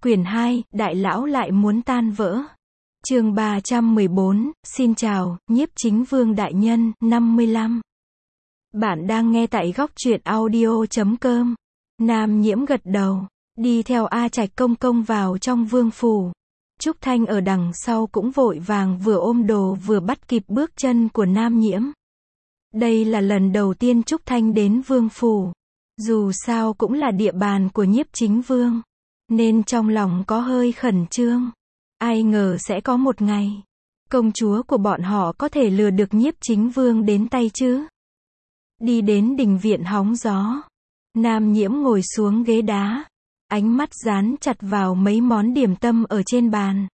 Quyển 2, Đại lão lại muốn tan vỡ. Chương 314, xin chào, Nhiếp Chính Vương đại nhân, 55. Bạn đang nghe tại góc truyện audio.com. Nam Nhiễm gật đầu, đi theo A Trạch công công vào trong vương phủ. Trúc Thanh ở đằng sau cũng vội vàng vừa ôm đồ vừa bắt kịp bước chân của Nam Nhiễm. Đây là lần đầu tiên Trúc Thanh đến vương phủ. Dù sao cũng là địa bàn của Nhiếp Chính Vương, nên trong lòng có hơi khẩn trương. Ai ngờ sẽ có một ngày, công chúa của bọn họ có thể lừa được Nhiếp Chính Vương đến tay chứ. Đi đến đình viện hóng gió, Nam Nhiễm ngồi xuống ghế đá, ánh mắt dán chặt vào mấy món điểm tâm ở trên bàn.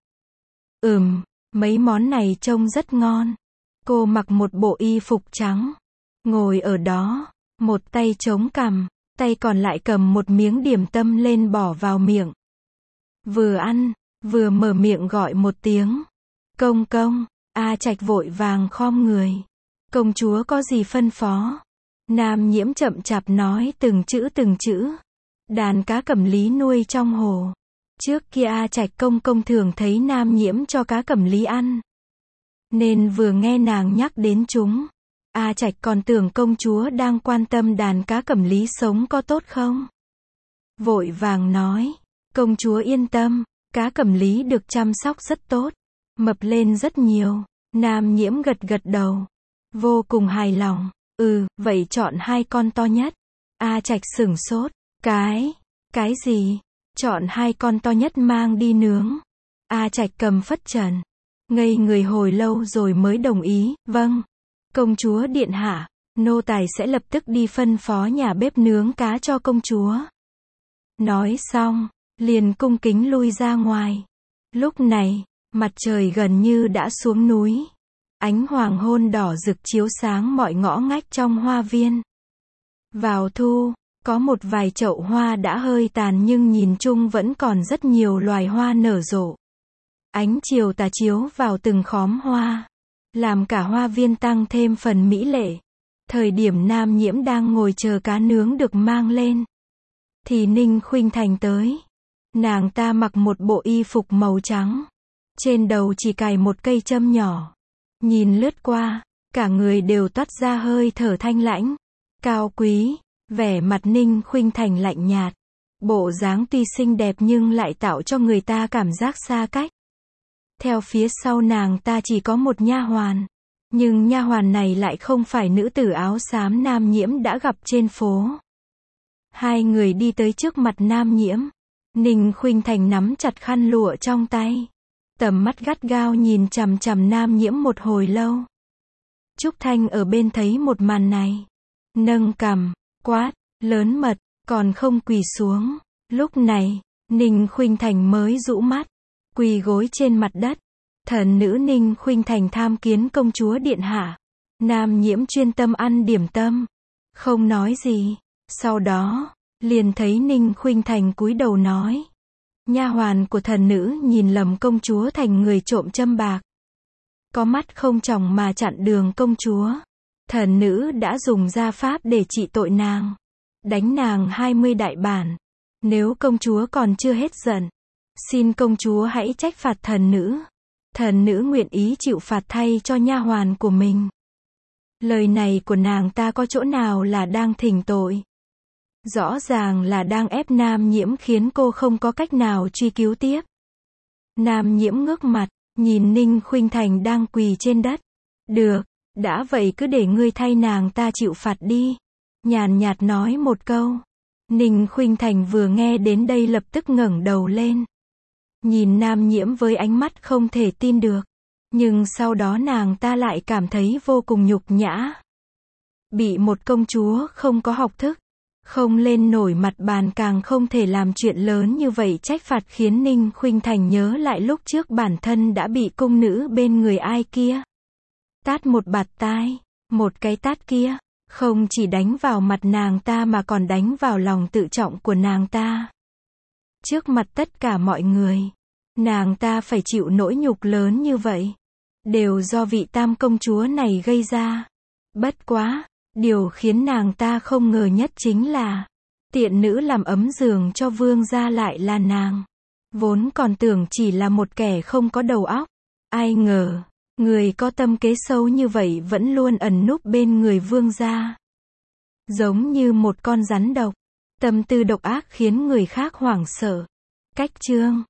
Mấy món này trông rất ngon. Cô mặc một bộ y phục trắng, ngồi ở đó, một tay chống cằm, tay còn lại cầm một miếng điểm tâm lên bỏ vào miệng. Vừa ăn, vừa mở miệng gọi một tiếng. Công công. A Trạch vội vàng khom người. Công chúa có gì phân phó? Nam Nhiễm chậm chạp nói từng chữ. Đàn cá cẩm lý nuôi trong hồ. Trước kia A Trạch công công thường thấy Nam Nhiễm cho cá cẩm lý ăn, nên vừa nghe nàng nhắc đến chúng, A Trạch còn tưởng công chúa đang quan tâm đàn cá cẩm lý sống có tốt không. Vội vàng nói, công chúa yên tâm, cá cẩm lý được chăm sóc rất tốt, mập lên rất nhiều. Nam Nhiễm gật đầu, vô cùng hài lòng. Vậy chọn 2 con to nhất. A Trạch sửng sốt, cái gì? Chọn 2 con to nhất mang đi nướng. A Trạch cầm phất trần, ngây người hồi lâu rồi mới đồng ý. Vâng, công chúa điện hạ, nô tài sẽ lập tức đi phân phó nhà bếp nướng cá cho công chúa. Nói xong, liền cung kính lui ra ngoài. Lúc này, mặt trời gần như đã xuống núi. Ánh hoàng hôn đỏ rực chiếu sáng mọi ngõ ngách trong hoa viên. Vào thu, có một vài chậu hoa đã hơi tàn nhưng nhìn chung vẫn còn rất nhiều loài hoa nở rộ. Ánh chiều tà chiếu vào từng khóm hoa, làm cả hoa viên tăng thêm phần mỹ lệ. Thời điểm Nam Nhiễm đang ngồi chờ cá nướng được mang lên, thì Ninh Khuynh Thành tới. Nàng ta mặc một bộ y phục màu trắng, trên đầu chỉ cài một cây châm nhỏ. Nhìn lướt qua, cả người đều toát ra hơi thở thanh lãnh, cao quý. Vẻ mặt Ninh Khuynh Thành lạnh nhạt, bộ dáng tuy xinh đẹp nhưng lại tạo cho người ta cảm giác xa cách. Theo phía sau nàng ta chỉ có một nha hoàn, nhưng nha hoàn này lại không phải nữ tử áo xám Nam Nhiễm đã gặp trên phố. Hai người đi tới trước mặt Nam Nhiễm. Ninh Khuynh Thành nắm chặt khăn lụa trong tay, tầm mắt gắt gao nhìn chằm chằm Nam Nhiễm một hồi lâu. Trúc Thanh ở bên thấy một màn này, nâng cằm, quát, lớn mật, còn không quỳ xuống. Lúc này, Ninh Khuynh Thành mới rũ mắt, quỳ gối trên mặt đất. Thần nữ Ninh Khuynh Thành tham kiến công chúa điện hạ. Nam Nhiễm chuyên tâm ăn điểm tâm, không nói gì. Sau đó, liền thấy Ninh Khuynh Thành cúi đầu nói, nha hoàn của thần nữ nhìn lầm công chúa thành người trộm châm bạc, có mắt không tròng mà chặn đường công chúa. Thần nữ đã dùng gia pháp để trị tội nàng, đánh nàng 20 đại bản. Nếu công chúa còn chưa hết giận, xin công chúa hãy trách phạt thần nữ. Thần nữ nguyện ý chịu phạt thay cho nha hoàn của mình. Lời này của nàng ta có chỗ nào là đang thỉnh tội? Rõ ràng là đang ép Nam Nhiễm khiến cô không có cách nào truy cứu tiếp. Nam Nhiễm ngước mặt, nhìn Ninh Khuynh Thành đang quỳ trên đất. Được, đã vậy cứ để ngươi thay nàng ta chịu phạt đi. Nhàn nhạt nói một câu. Ninh Khuynh Thành vừa nghe đến đây lập tức ngẩng đầu lên, nhìn Nam Nhiễm với ánh mắt không thể tin được. Nhưng sau đó nàng ta lại cảm thấy vô cùng nhục nhã. Bị một công chúa không có học thức, không lên nổi mặt bàn, càng không thể làm chuyện lớn như vậy trách phạt, khiến Ninh Khuynh Thành nhớ lại lúc trước bản thân đã bị cung nữ bên người ai kia tát một bạt tai. Một cái tát kia, không chỉ đánh vào mặt nàng ta mà còn đánh vào lòng tự trọng của nàng ta. Trước mặt tất cả mọi người, nàng ta phải chịu nỗi nhục lớn như vậy, đều do vị tam công chúa này gây ra. Bất quá, điều khiến nàng ta không ngờ nhất chính là, tiện nữ làm ấm giường cho vương gia lại là nàng. Vốn còn tưởng chỉ là một kẻ không có đầu óc. Ai ngờ, người có tâm kế sâu như vậy vẫn luôn ẩn núp bên người vương gia. Giống như một con rắn độc. Tâm tư độc ác khiến người khác hoảng sợ. Cách chương